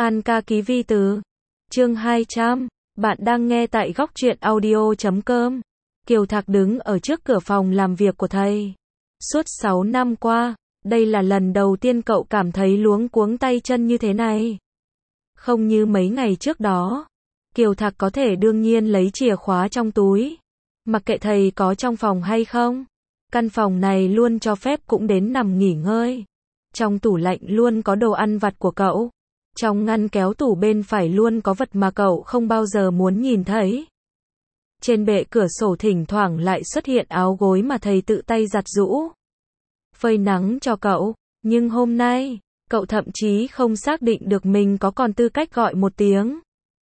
An ca ký vi từ. Chương 200. Bạn đang nghe tại góc truyện audio.com. Kiều Thạc đứng ở trước cửa phòng làm việc của thầy. Suốt 6 năm qua, đây là lần đầu tiên cậu cảm thấy luống cuống tay chân như thế này. Không như mấy ngày trước đó. Kiều Thạc có thể đương nhiên lấy chìa khóa trong túi. Mặc kệ thầy có trong phòng hay không. Căn phòng này luôn cho phép cũng đến nằm nghỉ ngơi. Trong tủ lạnh luôn có đồ ăn vặt của cậu. Trong ngăn kéo tủ bên phải luôn có vật mà cậu không bao giờ muốn nhìn thấy. Trên bệ cửa sổ thỉnh thoảng lại xuất hiện áo gối mà thầy tự tay giặt giũ. Phơi nắng cho cậu. Nhưng hôm nay, cậu thậm chí không xác định được mình có còn tư cách gọi một tiếng.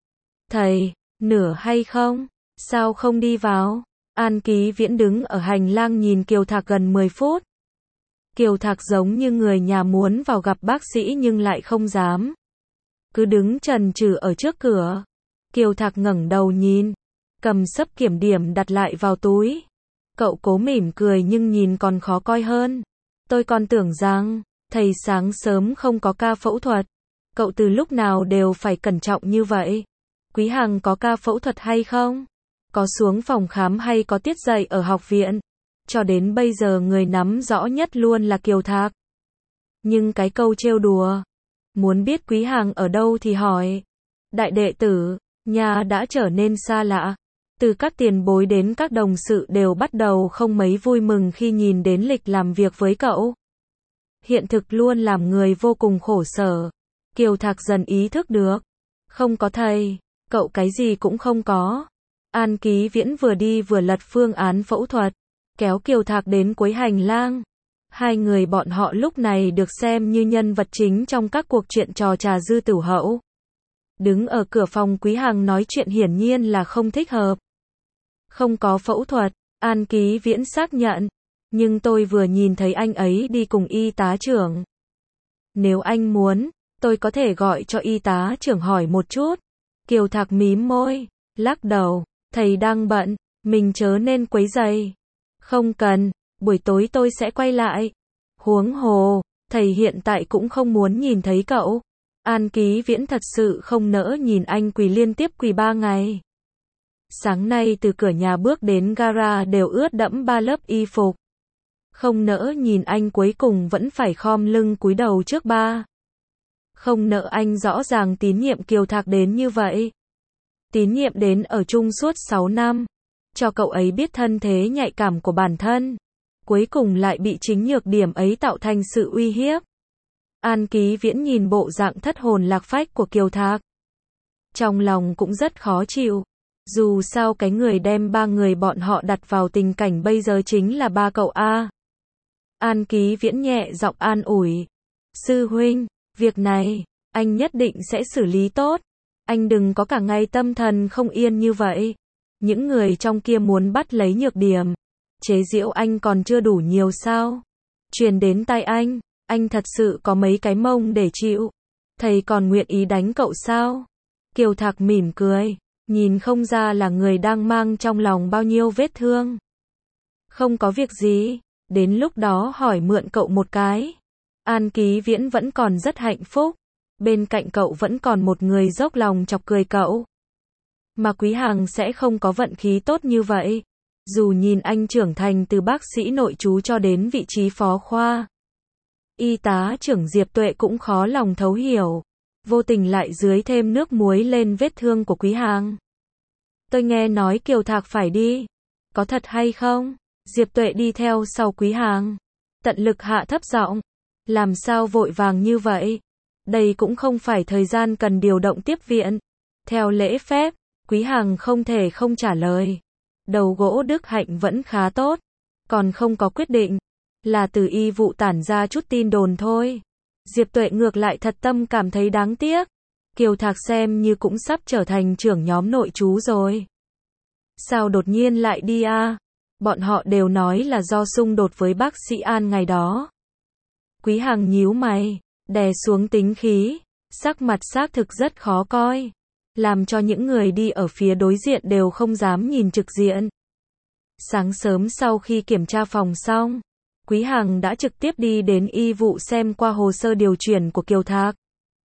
Thầy, nửa hay không? Sao không đi vào? An Ký Viễn đứng ở hành lang nhìn Kiều Thạc gần 10 phút. Kiều Thạc giống như người nhà muốn vào gặp bác sĩ nhưng lại không dám. Cứ đứng chần chừ ở trước cửa. Kiều Thạc ngẩng đầu nhìn. Cầm sấp kiểm điểm đặt lại vào túi. Cậu cố mỉm cười nhưng nhìn còn khó coi hơn. Tôi còn tưởng rằng, thầy sáng sớm không có ca phẫu thuật. Cậu từ lúc nào đều phải cẩn trọng như vậy. Quý Hằng có ca phẫu thuật hay không? Có xuống phòng khám hay có tiết dạy ở học viện? Cho đến bây giờ người nắm rõ nhất luôn là Kiều Thạc. Nhưng cái câu trêu đùa. Muốn biết Quý Hằng ở đâu thì hỏi. Đại đệ tử, nhà đã trở nên xa lạ. Từ các tiền bối đến các đồng sự đều bắt đầu không mấy vui mừng khi nhìn đến lịch làm việc với cậu. Hiện thực luôn làm người vô cùng khổ sở. Kiều Thạc dần ý thức được. Không có thầy, cậu cái gì cũng không có. An Ký Viễn vừa đi vừa lật phương án phẫu thuật, kéo Kiều Thạc đến cuối hành lang. Hai người bọn họ lúc này được xem như nhân vật chính trong các cuộc chuyện trò trà dư tửu hậu. Đứng ở cửa phòng Quý Hằng nói chuyện hiển nhiên là không thích hợp. Không có phẫu thuật, An Ký Viễn xác nhận. Nhưng tôi vừa nhìn thấy anh ấy đi cùng y tá trưởng. Nếu anh muốn, tôi có thể gọi cho y tá trưởng hỏi một chút. Kiều Thạc mím môi, lắc đầu. Thầy đang bận, mình chớ nên quấy rầy. Không cần, buổi tối tôi sẽ quay lại. Huống hồ, thầy hiện tại cũng không muốn nhìn thấy cậu. An Ký Viễn thật sự không nỡ nhìn anh quỳ liên tiếp quỳ 3 ngày. Sáng nay từ cửa nhà bước đến gara đều ướt đẫm 3 lớp y phục. Không nỡ nhìn anh cuối cùng vẫn phải khom lưng cúi đầu trước ba. Không nỡ anh rõ ràng tín nhiệm Kiều Thạc đến như vậy. Tín nhiệm đến ở chung suốt 6 năm. Cho cậu ấy biết thân thế nhạy cảm của bản thân. Cuối cùng lại bị chính nhược điểm ấy tạo thành sự uy hiếp. An Ký Viễn nhìn bộ dạng thất hồn lạc phách của Kiều Thạc. Trong lòng cũng rất khó chịu. Dù sao cái người đem 3 người bọn họ đặt vào tình cảnh bây giờ chính là ba cậu A. An Ký Viễn nhẹ giọng an ủi. Sư huynh, việc này, anh nhất định sẽ xử lý tốt. Anh đừng có cả ngày tâm thần không yên như vậy. Những người trong kia muốn bắt lấy nhược điểm. Chế giễu anh còn chưa đủ nhiều sao? Truyền đến tai anh thật sự có mấy cái mông để chịu. Thầy còn nguyện ý đánh cậu sao? Kiều Thạc mỉm cười, nhìn không ra là người đang mang trong lòng bao nhiêu vết thương. Không có việc gì, đến lúc đó hỏi mượn cậu một cái. An Ký Viễn vẫn còn rất hạnh phúc. Bên cạnh cậu vẫn còn một người dốc lòng chọc cười cậu. Mà Quý Hằng sẽ không có vận khí tốt như vậy. Dù nhìn anh trưởng thành từ bác sĩ nội trú cho đến vị trí phó khoa. Y tá trưởng Diệp Tuệ cũng khó lòng thấu hiểu. Vô tình lại dưới thêm nước muối lên vết thương của Quý Hằng. Tôi nghe nói Kiều Thạc phải đi. Có thật hay không? Diệp Tuệ đi theo sau Quý Hằng. Tận lực hạ thấp giọng. Làm sao vội vàng như vậy? Đây cũng không phải thời gian cần điều động tiếp viện. Theo lễ phép, Quý Hằng không thể không trả lời. Đầu gỗ Đức Hạnh vẫn khá tốt. Còn không có quyết định. Là từ y vụ tản ra chút tin đồn thôi. Diệp Tuệ ngược lại thật tâm cảm thấy đáng tiếc. Kiều Thạc xem như cũng sắp trở thành trưởng nhóm nội trú rồi. Sao đột nhiên lại đi à? Bọn họ đều nói là do xung đột với bác sĩ An ngày đó. Quý Hằng nhíu mày, đè xuống tính khí, sắc mặt xác thực rất khó coi. Làm cho những người đi ở phía đối diện đều không dám nhìn trực diện. Sáng sớm sau khi kiểm tra phòng xong, Quý Hằng đã trực tiếp đi đến y vụ xem qua hồ sơ điều chuyển của Kiều Thạc.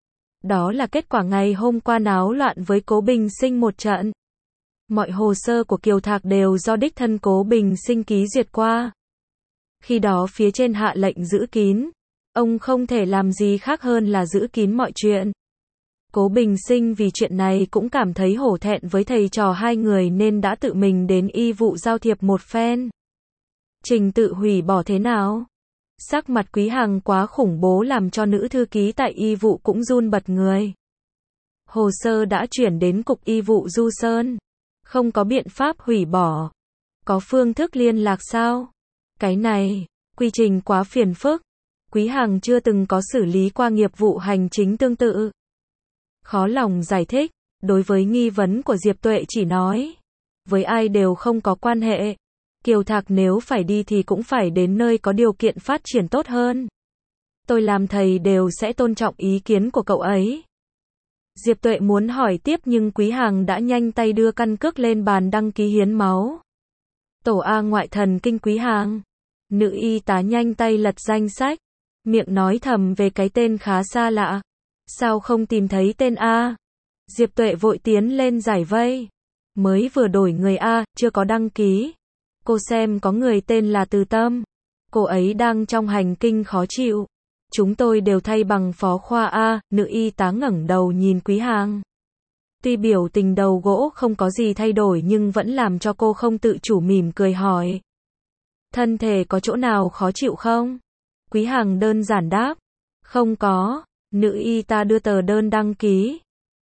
Đó là kết quả ngày hôm qua náo loạn với Cố Bình Sinh một trận. Mọi hồ sơ của Kiều Thạc đều do đích thân Cố Bình Sinh ký duyệt qua. Khi đó phía trên hạ lệnh giữ kín. Ông không thể làm gì khác hơn là giữ kín mọi chuyện. Cố Bình Sinh vì chuyện này cũng cảm thấy hổ thẹn với thầy trò hai người nên đã tự mình đến y vụ giao thiệp một phen. Trình tự hủy bỏ thế nào? Sắc mặt Quý Hằng quá khủng bố làm cho nữ thư ký tại y vụ cũng run bật người. Hồ sơ đã chuyển đến cục y vụ Du Sơn. Không có biện pháp hủy bỏ. Có phương thức liên lạc sao? Cái này, quy trình quá phiền phức. Quý Hằng chưa từng có xử lý qua nghiệp vụ hành chính tương tự. Khó lòng giải thích, đối với nghi vấn của Diệp Tuệ chỉ nói. Với ai đều không có quan hệ. Kiều Thạc nếu phải đi thì cũng phải đến nơi có điều kiện phát triển tốt hơn. Tôi làm thầy đều sẽ tôn trọng ý kiến của cậu ấy. Diệp Tuệ muốn hỏi tiếp nhưng Quý Hằng đã nhanh tay đưa căn cước lên bàn đăng ký hiến máu. Tổ A ngoại thần kinh Quý Hằng. Nữ y tá nhanh tay lật danh sách. Miệng nói thầm về cái tên khá xa lạ. Sao không tìm thấy tên A? Diệp Tuệ vội tiến lên giải vây. Mới vừa đổi người A, chưa có đăng ký. Cô xem có người tên là Từ Tâm. Cô ấy đang trong hành kinh khó chịu. Chúng tôi đều thay bằng phó khoa A. Nữ y tá ngẩng đầu nhìn Quý Hằng. Tuy biểu tình đầu gỗ không có gì thay đổi nhưng vẫn làm cho cô không tự chủ mỉm cười hỏi. Thân thể có chỗ nào khó chịu không? Quý Hằng đơn giản đáp. Không có. Nữ y tá đưa tờ đơn đăng ký.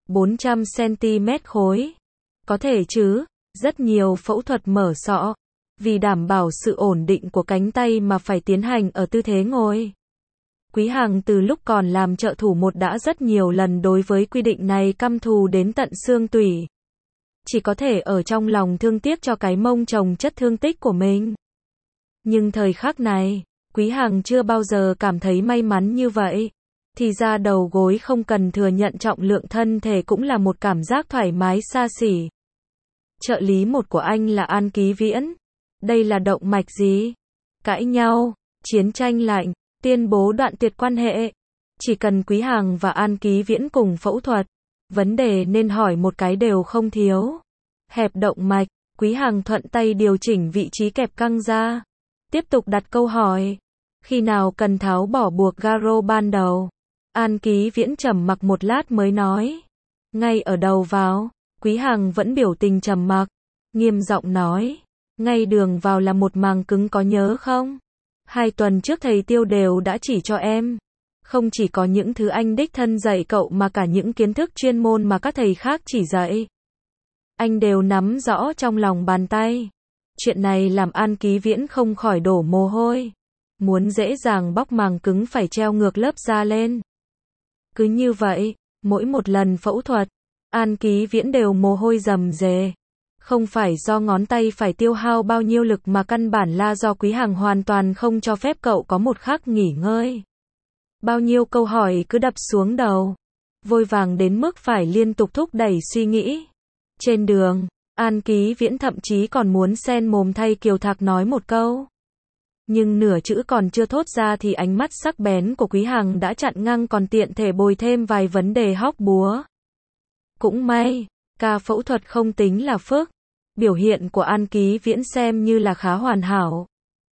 400cm khối. Có thể chứ. Rất nhiều phẫu thuật mở sọ. Vì đảm bảo sự ổn định của cánh tay mà phải tiến hành ở tư thế ngồi. Quý Hằng từ lúc còn làm trợ thủ một đã rất nhiều lần đối với quy định này căm thù đến tận xương tủy. Chỉ có thể ở trong lòng thương tiếc cho cái mông chồng chất thương tích của mình. Nhưng thời khắc này, Quý Hằng chưa bao giờ cảm thấy may mắn như vậy. Thì ra đầu gối không cần thừa nhận trọng lượng thân thể cũng là một cảm giác thoải mái xa xỉ. Trợ lý một của anh là An Ký Viễn. Đây là động mạch gì? Cãi nhau, chiến tranh lạnh, tuyên bố đoạn tuyệt quan hệ. Chỉ cần Quý Hằng và An Ký Viễn cùng phẫu thuật, vấn đề nên hỏi một cái đều không thiếu. Hẹp động mạch, Quý Hằng thuận tay điều chỉnh vị trí kẹp căng ra. Tiếp tục đặt câu hỏi. Khi nào cần tháo bỏ buộc garo ban đầu? An Ký Viễn trầm mặc một lát mới nói. Ngay ở đầu vào. Quý Hằng vẫn biểu tình trầm mặc. Nghiêm giọng nói. Ngay đường vào là một màng cứng có nhớ không? 2 tuần trước thầy Tiêu đều đã chỉ cho em. Không chỉ có những thứ anh đích thân dạy cậu mà cả những kiến thức chuyên môn mà các thầy khác chỉ dạy. Anh đều nắm rõ trong lòng bàn tay. Chuyện này làm An Ký Viễn không khỏi đổ mồ hôi. Muốn dễ dàng bóc màng cứng phải treo ngược lớp da lên. Cứ như vậy, mỗi một lần phẫu thuật, An Ký Viễn đều mồ hôi rầm rề. Không phải do ngón tay phải tiêu hao bao nhiêu lực mà căn bản là do Quý Hằng hoàn toàn không cho phép cậu có một khắc nghỉ ngơi. Bao nhiêu câu hỏi cứ đập xuống đầu. Vội vàng đến mức phải liên tục thúc đẩy suy nghĩ. Trên đường, An Ký Viễn thậm chí còn muốn xen mồm thay Kiều Thạc nói một câu. Nhưng nửa chữ còn chưa thốt ra thì ánh mắt sắc bén của Quý Hằng đã chặn ngang còn tiện thể bồi thêm vài vấn đề hóc búa. Cũng may, ca phẫu thuật không tính là phức. Biểu hiện của An Ký Viễn xem như là khá hoàn hảo.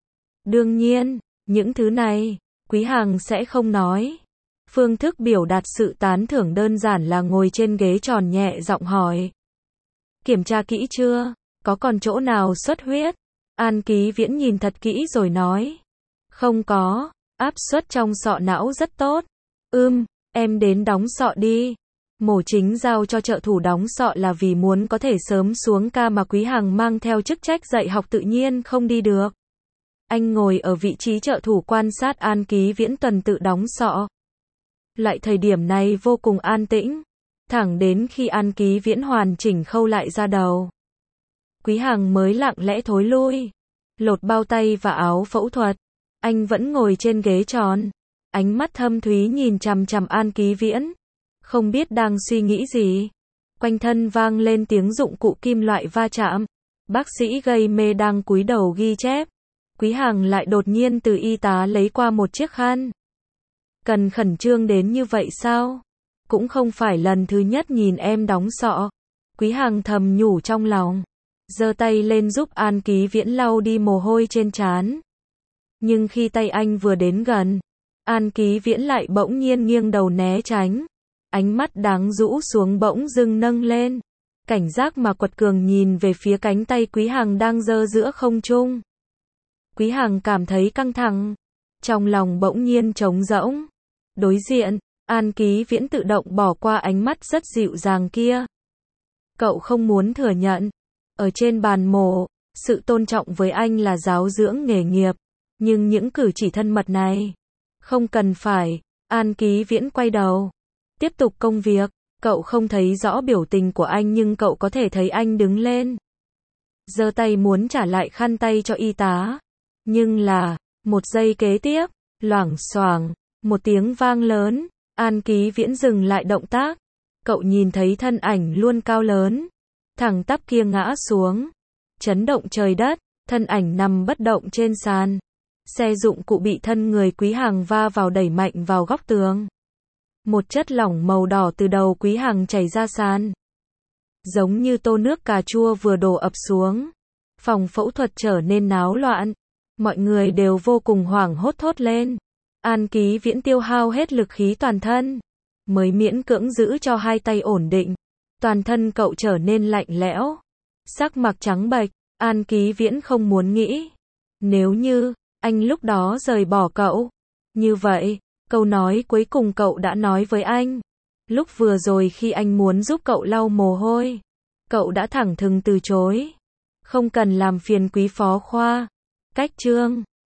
Đương nhiên, những thứ này, Quý Hằng sẽ không nói. Phương thức biểu đạt sự tán thưởng đơn giản là ngồi trên ghế tròn nhẹ giọng hỏi. Kiểm tra kỹ chưa? Có còn chỗ nào xuất huyết? An Ký Viễn nhìn thật kỹ rồi nói. Không có, áp suất trong sọ não rất tốt. Em đến đóng sọ đi. Mổ chính giao cho trợ thủ đóng sọ là vì muốn có thể sớm xuống ca mà Quý Hằng mang theo chức trách dạy học tự nhiên không đi được. Anh ngồi ở vị trí trợ thủ quan sát An Ký Viễn tuần tự đóng sọ. Lại thời điểm này vô cùng an tĩnh. Thẳng đến khi An Ký Viễn hoàn chỉnh khâu lại da đầu. Quý Hằng mới lặng lẽ thối lui. Lột bao tay và áo phẫu thuật. Anh vẫn ngồi trên ghế tròn. Ánh mắt thâm thúy nhìn chằm chằm An Ký Viễn. Không biết đang suy nghĩ gì. Quanh thân vang lên tiếng dụng cụ kim loại va chạm. Bác sĩ gây mê đang cúi đầu ghi chép. Quý Hằng lại đột nhiên từ y tá lấy qua một chiếc khăn. Cần khẩn trương đến như vậy sao? cũng không phải lần thứ nhất nhìn em đóng sọ. Quý Hằng thầm nhủ trong lòng, giơ tay lên giúp An Ký Viễn lau đi mồ hôi trên trán. Nhưng khi tay anh vừa đến gần, An Ký Viễn lại bỗng nhiên nghiêng đầu né tránh. Ánh mắt đáng rũ xuống bỗng dưng nâng lên, cảnh giác mà quật cường nhìn về phía cánh tay Quý Hằng đang giơ giữa không trung. Quý Hằng cảm thấy căng thẳng, trong lòng bỗng nhiên trống rỗng. Đối diện, An Ký Viễn tự động bỏ qua ánh mắt rất dịu dàng kia. Cậu không muốn thừa nhận, ở trên bàn mổ, sự tôn trọng với anh là giáo dưỡng nghề nghiệp, nhưng những cử chỉ thân mật này, không cần phải. An Ký Viễn quay đầu, tiếp tục công việc. Cậu không thấy rõ biểu tình của anh nhưng cậu có thể thấy anh đứng lên, giơ tay muốn trả lại khăn tay cho y tá. Nhưng là, một giây kế tiếp, loảng xoảng, một tiếng vang lớn, An Ký Viễn dừng lại động tác. Cậu nhìn thấy thân ảnh luôn cao lớn, thẳng tắp kia ngã xuống, chấn động trời đất, thân ảnh nằm bất động trên sàn. Xe dụng cụ bị thân người Quý Hằng va vào đẩy mạnh vào góc tường. Một chất lỏng màu đỏ từ đầu Quý Hằng chảy ra sàn, giống như tô nước cà chua vừa đổ ập xuống. Phòng phẫu thuật trở nên náo loạn, mọi người đều vô cùng hoảng hốt thốt lên. An Ký Viễn tiêu hao hết lực khí toàn thân, mới miễn cưỡng giữ cho hai tay ổn định. Toàn thân cậu trở nên lạnh lẽo, sắc mặt trắng bệch. An Ký Viễn không muốn nghĩ, nếu như anh lúc đó rời bỏ cậu, như vậy, câu nói cuối cùng cậu đã nói với anh, lúc vừa rồi khi anh muốn giúp cậu lau mồ hôi, cậu đã thẳng thừng từ chối. Không cần làm phiền Quý phó khoa. Cách chương